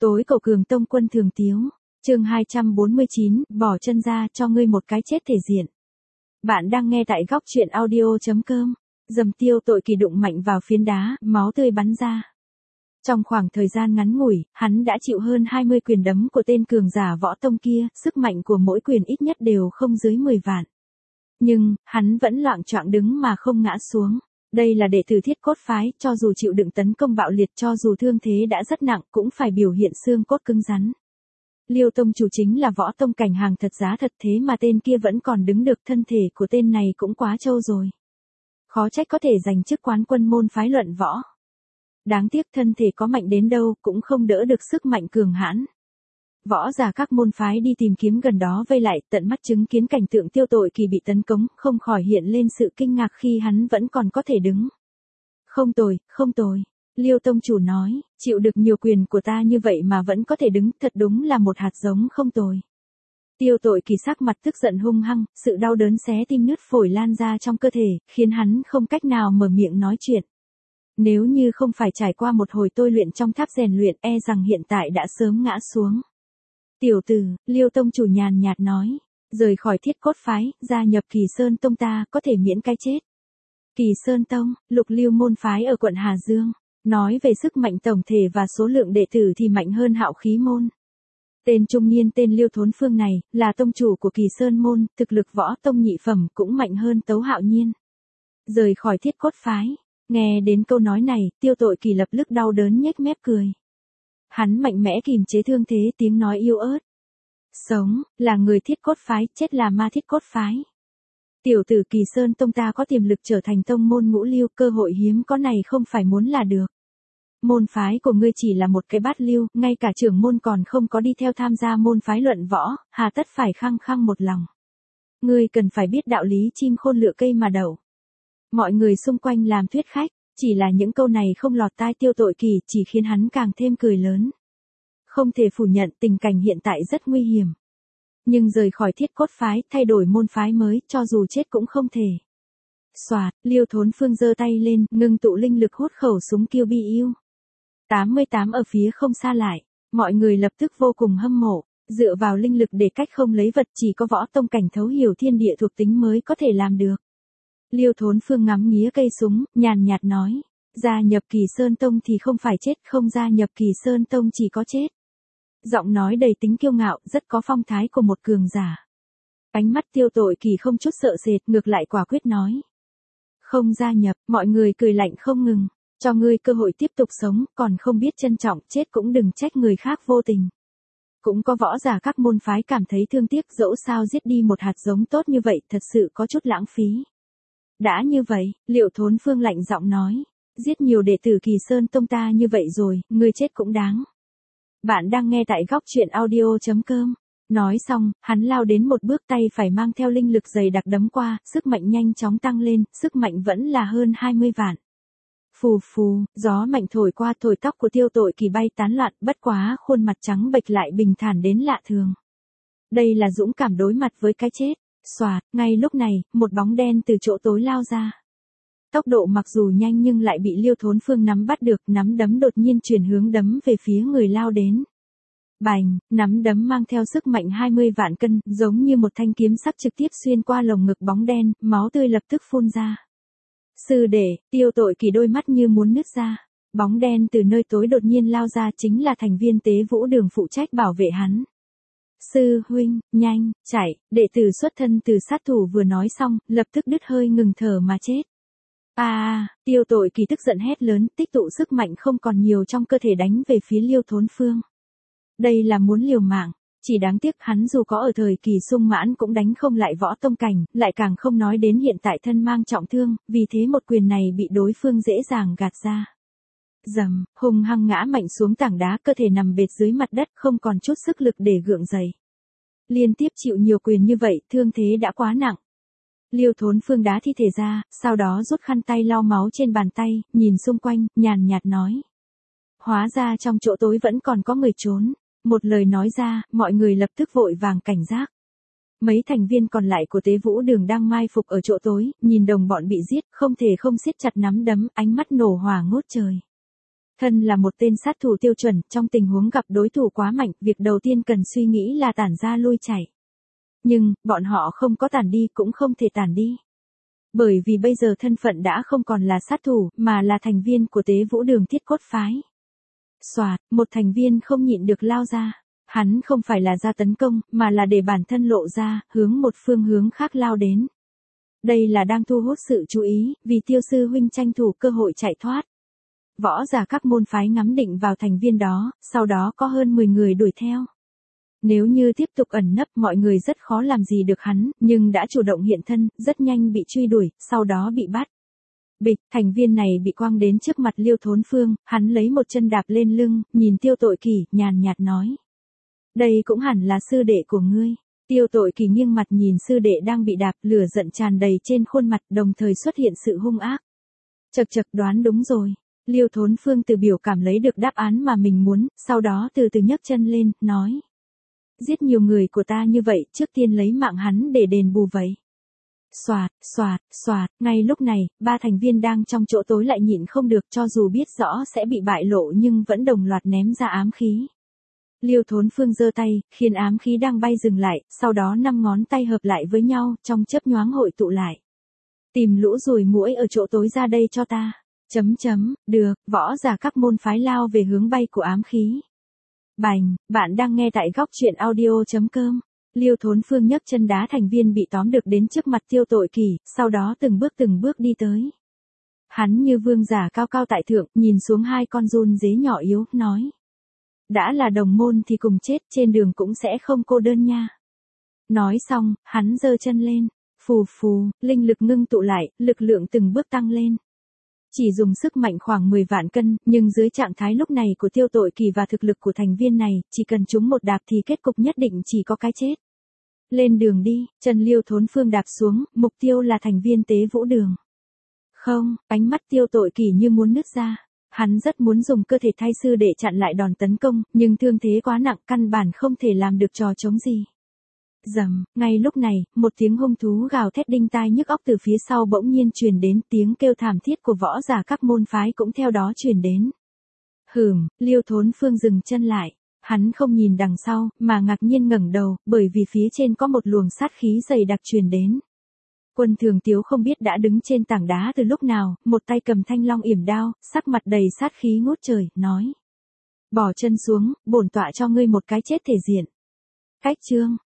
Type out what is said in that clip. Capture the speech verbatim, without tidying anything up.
Tối cầu cường tông quân thường tiếu. Chương hai trăm bốn mươi chín, bỏ chân ra cho ngươi một cái chết thể diện. Bạn đang nghe tại góc truyện audio chấm com. Dầm Tiêu Tội Kỳ đụng mạnh vào phiến đá, máu tươi bắn ra. Trong khoảng thời gian ngắn ngủi, hắn đã chịu hơn hai mươi quyền đấm của tên cường giả võ tông kia, sức mạnh của mỗi quyền ít nhất đều không dưới mười vạn. Nhưng, hắn vẫn loạng choạng đứng mà không ngã xuống. Đây là đệ tử Thiết Cốt phái, cho dù chịu đựng tấn công bạo liệt, cho dù thương thế đã rất nặng, cũng phải biểu hiện xương cốt cứng rắn. Liêu tông chủ chính là võ tông cảnh hàng thật giá thật, thế mà tên kia vẫn còn đứng được, thân thể của tên này cũng quá trâu rồi. Khó trách có thể giành chức quán quân môn phái luận võ. Đáng tiếc thân thể có mạnh đến đâu cũng không đỡ được sức mạnh cường hãn. Võ giả các môn phái đi tìm kiếm gần đó vây lại, tận mắt chứng kiến cảnh tượng Tiêu Tội Kỳ bị tấn công, không khỏi hiện lên sự kinh ngạc khi hắn vẫn còn có thể đứng. Không tồi, không tồi. Liêu tông chủ nói, chịu được nhiều quyền của ta như vậy mà vẫn có thể đứng, thật đúng là một hạt giống không tồi. Tiêu Tội Kỳ sắc mặt tức giận hung hăng, sự đau đớn xé tim nứt phổi lan ra trong cơ thể, khiến hắn không cách nào mở miệng nói chuyện. Nếu như không phải trải qua một hồi tôi luyện trong tháp rèn luyện, e rằng hiện tại đã sớm ngã xuống. Tiểu tử, Liêu tông chủ nhàn nhạt nói, rời khỏi Thiết Cốt phái, gia nhập Kỳ Sơn tông ta, có thể miễn cái chết. Kỳ Sơn tông, Lục Liêu môn phái ở quận Hà Dương, nói về sức mạnh tổng thể và số lượng đệ tử thì mạnh hơn Hạo Khí môn. Tên trung niên tên Liêu Thốn Phương này, là tông chủ của Kỳ Sơn môn, thực lực võ tông nhị phẩm cũng mạnh hơn Tấu Hạo Nhiên. Rời khỏi Thiết Cốt phái, nghe đến câu nói này, Tiêu Tội Kỳ lập tức đau đớn nhếch mép cười. Hắn mạnh mẽ kìm chế thương thế, tiếng nói yếu ớt. Sống, là người Thiết Cốt phái, chết là ma Thiết Cốt phái. Tiểu tử Kỳ Sơn tông ta có tiềm lực trở thành tông môn ngũ liêu, cơ hội hiếm có này không phải muốn là được. Môn phái của ngươi chỉ là một cái bát liêu, ngay cả trưởng môn còn không có đi theo tham gia môn phái luận võ, hà tất phải khăng khăng một lòng. Ngươi cần phải biết đạo lý chim khôn lựa cây mà đậu. Mọi người xung quanh làm thuyết khách, chỉ là những câu này không lọt tai Tiêu Tội Kỳ, chỉ khiến hắn càng thêm cười lớn. Không thể phủ nhận tình cảnh hiện tại rất nguy hiểm. Nhưng rời khỏi Thiết Cốt phái, thay đổi môn phái mới, cho dù chết cũng không thể. Xoạt, Liêu Thốn Phương giơ tay lên, ngưng tụ linh lực hút khẩu súng Kiêu Bi Yêu. tám mươi tám ở phía không xa lại, mọi người lập tức vô cùng hâm mộ, dựa vào linh lực để cách không lấy vật, chỉ có võ tông cảnh thấu hiểu thiên địa thuộc tính mới có thể làm được. Liêu Thốn Phương ngắm nghía cây súng, nhàn nhạt nói, gia nhập Kỳ Sơn tông thì không phải chết, không gia nhập Kỳ Sơn tông chỉ có chết. Giọng nói đầy tính kiêu ngạo, rất có phong thái của một cường giả. Ánh mắt Tiêu Tội Kỳ không chút sợ sệt, ngược lại quả quyết nói. Không gia nhập, mọi người cười lạnh không ngừng, cho ngươi cơ hội tiếp tục sống, còn không biết trân trọng, chết cũng đừng trách người khác vô tình. Cũng có võ giả các môn phái cảm thấy thương tiếc, dẫu sao giết đi một hạt giống tốt như vậy, thật sự có chút lãng phí. Đã như vậy, Liêu Thốn Phương lạnh giọng nói, giết nhiều đệ tử Kỳ Sơn tông ta như vậy rồi, ngươi chết cũng đáng. Bạn đang nghe tại góc truyện audio chấm com. Nói xong, hắn lao đến một bước, tay phải mang theo linh lực dày đặc đấm qua, sức mạnh nhanh chóng tăng lên, sức mạnh vẫn là hơn hai mươi vạn. Phù phù, gió mạnh thổi qua, thổi tóc của Tiêu Tội Kỳ bay tán loạn, bất quá khuôn mặt trắng bệch lại bình thản đến lạ thường. Đây là dũng cảm đối mặt với cái chết. Xoạt, ngay lúc này, một bóng đen từ chỗ tối lao ra. Tốc độ mặc dù nhanh nhưng lại bị Liêu Thốn Phương nắm bắt được, nắm đấm đột nhiên chuyển hướng đấm về phía người lao đến. Bành, nắm đấm mang theo sức mạnh hai mươi vạn cân, giống như một thanh kiếm sắc trực tiếp xuyên qua lồng ngực bóng đen, máu tươi lập tức phun ra. Sư đệ, Tiêu Tội Kỳ đôi mắt như muốn nứt ra. Bóng đen từ nơi tối đột nhiên lao ra chính là thành viên Tế Vũ Đường phụ trách bảo vệ hắn. Sư huynh, nhanh, chạy, đệ tử xuất thân từ sát thủ vừa nói xong, lập tức đứt hơi ngừng thở mà chết. À, à, Tiêu Tội Kỳ tức giận hét lớn, tích tụ sức mạnh không còn nhiều trong cơ thể đánh về phía Liêu Thốn Phương. Đây là muốn liều mạng, chỉ đáng tiếc hắn dù có ở thời kỳ sung mãn cũng đánh không lại võ tông cảnh, lại càng không nói đến hiện tại thân mang trọng thương, vì thế một quyền này bị đối phương dễ dàng gạt ra. Dầm, hung hăng ngã mạnh xuống tảng đá, cơ thể nằm bệt dưới mặt đất, không còn chút sức lực để gượng dậy. Liên tiếp chịu nhiều quyền như vậy, thương thế đã quá nặng. Liêu Thốn Phương đá thi thể ra, sau đó rút khăn tay lau máu trên bàn tay, nhìn xung quanh, nhàn nhạt nói. Hóa ra trong chỗ tối vẫn còn có người trốn. Một lời nói ra, mọi người lập tức vội vàng cảnh giác. Mấy thành viên còn lại của Tế Vũ Đường đang mai phục ở chỗ tối, nhìn đồng bọn bị giết, không thể không siết chặt nắm đấm, ánh mắt nổ hỏa ngút trời. Thân là một tên sát thủ tiêu chuẩn, trong tình huống gặp đối thủ quá mạnh, việc đầu tiên cần suy nghĩ là tản ra lui chạy. Nhưng, bọn họ không có tản đi cũng không thể tản đi. Bởi vì bây giờ thân phận đã không còn là sát thủ, mà là thành viên của Tế Vũ Đường Thiết Cốt Phái. Xoạt, một thành viên không nhịn được lao ra. Hắn không phải là ra tấn công, mà là để bản thân lộ ra, hướng một phương hướng khác lao đến. Đây là đang thu hút sự chú ý, vì Tiêu sư huynh tranh thủ cơ hội chạy thoát. Võ giả các môn phái ngắm định vào thành viên đó, sau đó có hơn mười người đuổi theo. Nếu như tiếp tục ẩn nấp, mọi người rất khó làm gì được hắn, nhưng đã chủ động hiện thân, rất nhanh bị truy đuổi, sau đó bị bắt. Bịch, thành viên này bị quăng đến trước mặt Liêu Thốn Phương, hắn lấy một chân đạp lên lưng, nhìn Tiêu Tội Kỳ, nhàn nhạt nói. Đây cũng hẳn là sư đệ của ngươi. Tiêu Tội Kỳ nghiêng mặt nhìn sư đệ đang bị đạp, lửa giận tràn đầy trên khuôn mặt, đồng thời xuất hiện sự hung ác. Chậc chậc, đoán đúng rồi. Liêu Thốn Phương từ biểu cảm lấy được đáp án mà mình muốn, sau đó từ từ nhấc chân lên, nói. Giết nhiều người của ta như vậy, trước tiên lấy mạng hắn để đền bù vậy. Xoạt, xoạt, xoạt, ngay lúc này, ba thành viên đang trong chỗ tối lại nhịn không được, cho dù biết rõ sẽ bị bại lộ nhưng vẫn đồng loạt ném ra ám khí. Liêu Thốn Phương giơ tay, khiến ám khí đang bay dừng lại, sau đó năm ngón tay hợp lại với nhau, trong chớp nhoáng hội tụ lại. Tìm lũ ruồi muỗi ở chỗ tối ra đây cho ta. Chấm chấm, được, võ giả các môn phái lao về hướng bay của ám khí. Bành, bạn đang nghe tại góc truyện audio chấm com. Liêu Thốn Phương nhấc chân đá thành viên bị tóm được đến trước mặt Tiêu Tội Kỳ, sau đó từng bước từng bước đi tới. Hắn như vương giả cao cao tại thượng, nhìn xuống hai con run dế nhỏ yếu, nói. Đã là đồng môn thì cùng chết, trên đường cũng sẽ không cô đơn nha. Nói xong, hắn giơ chân lên, phù phù, linh lực ngưng tụ lại, lực lượng từng bước tăng lên. Chỉ dùng sức mạnh khoảng mười vạn cân, nhưng dưới trạng thái lúc này của Tiêu Tội Kỳ và thực lực của thành viên này, chỉ cần chúng một đạp thì kết cục nhất định chỉ có cái chết. Lên đường đi, chân Liêu Thốn Phương đạp xuống, mục tiêu là thành viên Tế Vũ Đường. Không, ánh mắt Tiêu Tội Kỳ như muốn nứt ra. Hắn rất muốn dùng cơ thể thay sư để chặn lại đòn tấn công, nhưng thương thế quá nặng, căn bản không thể làm được trò chống gì. Rầm, ngay lúc này, một tiếng hung thú gào thét đinh tai nhức óc từ phía sau bỗng nhiên truyền đến, tiếng kêu thảm thiết của võ giả các môn phái cũng theo đó truyền đến. Hừm, Liêu Thốn Phương dừng chân lại, hắn không nhìn đằng sau, mà ngạc nhiên ngẩng đầu, bởi vì phía trên có một luồng sát khí dày đặc truyền đến. Quân Thường Tiếu không biết đã đứng trên tảng đá từ lúc nào, một tay cầm thanh long yểm đao, sắc mặt đầy sát khí ngút trời, nói. Bỏ chân xuống, bổn tọa cho ngươi một cái chết thể diện. Cách chương.